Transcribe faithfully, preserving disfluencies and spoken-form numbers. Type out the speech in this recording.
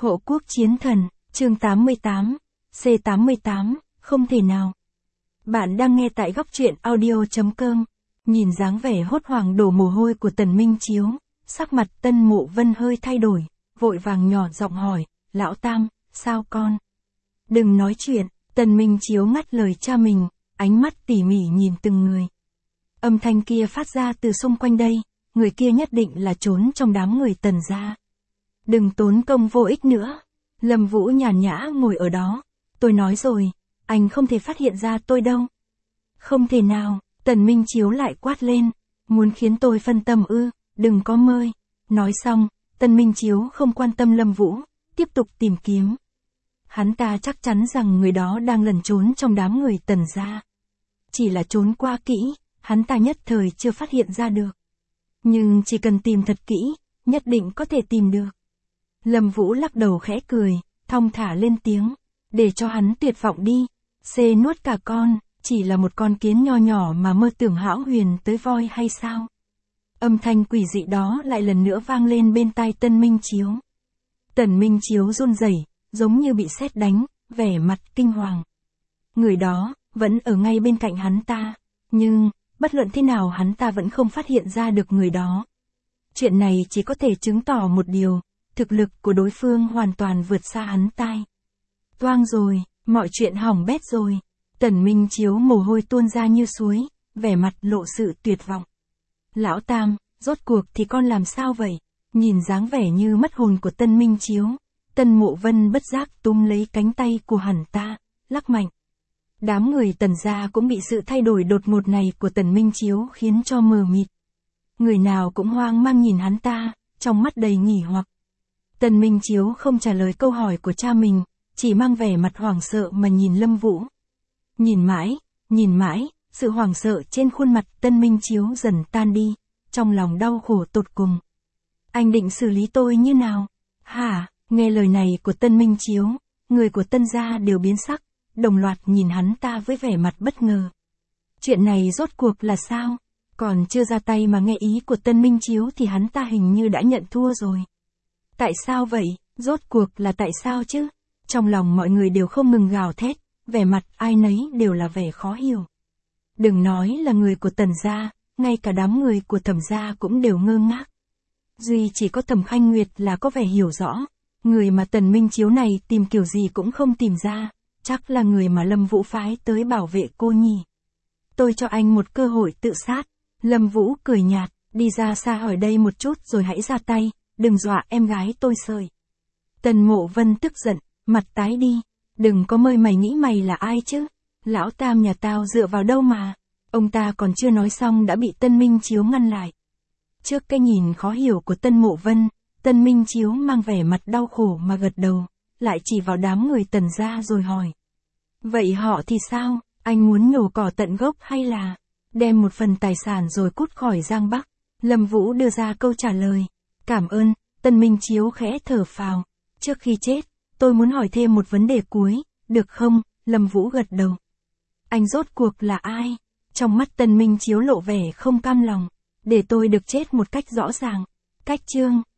Hộ quốc chiến thần, chương tám mươi tám, C tám mươi tám, không thể nào. Bạn đang nghe tại góc truyện audio.com. Nhìn dáng vẻ hốt hoảng đổ mồ hôi của Tần Minh Chiếu, sắc mặt Tân Mộ Vân hơi thay đổi, vội vàng nhỏ giọng hỏi, lão Tam, sao con? Đừng nói chuyện, Tần Minh Chiếu ngắt lời cha mình, ánh mắt tỉ mỉ nhìn từng người. Âm thanh kia phát ra từ xung quanh đây, người kia nhất định là trốn trong đám người Tần gia. Đừng tốn công vô ích nữa. Lâm Vũ nhàn nhã ngồi ở đó. Tôi nói rồi, anh không thể phát hiện ra tôi đâu. Không thể nào, Tần Minh Chiếu lại quát lên. Muốn khiến tôi phân tâm ư, đừng có mơ. Nói xong, Tần Minh Chiếu không quan tâm Lâm Vũ, tiếp tục tìm kiếm. Hắn ta chắc chắn rằng người đó đang lẩn trốn trong đám người Tần gia. Chỉ là trốn qua kỹ, hắn ta nhất thời chưa phát hiện ra được. Nhưng chỉ cần tìm thật kỹ, nhất định có thể tìm được. Lâm Vũ lắc đầu khẽ cười, thong thả lên tiếng, để cho hắn tuyệt vọng đi. C nuốt cả con, chỉ là một con kiến nho nhỏ mà mơ tưởng hão huyền tới voi hay sao? Âm thanh quỷ dị đó lại lần nữa vang lên bên tai Tân Minh Chiếu. Tần Minh Chiếu run rẩy, giống như bị sét đánh, vẻ mặt kinh hoàng. Người đó, vẫn ở ngay bên cạnh hắn ta, nhưng, bất luận thế nào hắn ta vẫn không phát hiện ra được người đó. Chuyện này chỉ có thể chứng tỏ một điều, thực lực của đối phương hoàn toàn vượt xa hắn ta. Toang rồi, mọi chuyện hỏng bét rồi. Tần Minh Chiếu mồ hôi tuôn ra như suối, vẻ mặt lộ sự tuyệt vọng. Lão Tam, rốt cuộc thì con làm sao vậy? Nhìn dáng vẻ như mất hồn của Tân Minh Chiếu, Tân Mộ Vân bất giác túm lấy cánh tay của hắn ta, lắc mạnh. Đám người Tần gia cũng bị sự thay đổi đột ngột này của Tần Minh Chiếu khiến cho mờ mịt. Người nào cũng hoang mang nhìn hắn ta, trong mắt đầy nghỉ hoặc. Tần Minh Chiếu không trả lời câu hỏi của cha mình, chỉ mang vẻ mặt hoảng sợ mà nhìn Lâm Vũ. Nhìn mãi, nhìn mãi, sự hoảng sợ trên khuôn mặt Tần Minh Chiếu dần tan đi, trong lòng đau khổ tột cùng. Anh định xử lý tôi như nào? Hả? Nghe lời này của Tần Minh Chiếu, người của Tân gia đều biến sắc, đồng loạt nhìn hắn ta với vẻ mặt bất ngờ. Chuyện này rốt cuộc là sao? Còn chưa ra tay mà nghe ý của Tần Minh Chiếu thì hắn ta hình như đã nhận thua rồi. Tại sao vậy? Rốt cuộc là tại sao chứ? Trong lòng mọi người đều không ngừng gào thét, vẻ mặt ai nấy đều là vẻ khó hiểu. Đừng nói là người của Tần gia, ngay cả đám người của Thẩm gia cũng đều ngơ ngác. Duy chỉ có Thẩm Khanh Nguyệt là có vẻ hiểu rõ, người mà Tần Minh Chiếu này tìm kiểu gì cũng không tìm ra, chắc là người mà Lâm Vũ phái tới bảo vệ cô nhỉ. Tôi cho anh một cơ hội tự sát. Lâm Vũ cười nhạt, đi ra xa ở đây một chút rồi hãy ra tay, đừng dọa em gái tôi sơi. Tần Mộ Vân tức giận, mặt tái đi, đừng có mơ mày nghĩ mày là ai chứ, lão Tam nhà tao dựa vào đâu mà. Ông ta còn chưa nói xong đã bị Tân Minh Chiếu ngăn lại. Trước cái nhìn khó hiểu của Tân Mộ Vân, Tân Minh Chiếu mang vẻ mặt đau khổ mà gật đầu, lại chỉ vào đám người Tần gia rồi hỏi. Vậy họ thì sao, anh muốn nhổ cỏ tận gốc hay là đem một phần tài sản rồi cút khỏi Giang Bắc? Lâm Vũ đưa ra câu trả lời. Cảm ơn, Tần Minh Chiếu khẽ thở phào. Trước khi chết, tôi muốn hỏi thêm một vấn đề cuối, được không? Lâm Vũ gật đầu. Anh rốt cuộc là ai? Trong mắt Tần Minh Chiếu lộ vẻ không cam lòng. Để tôi được chết một cách rõ ràng. Cách chương.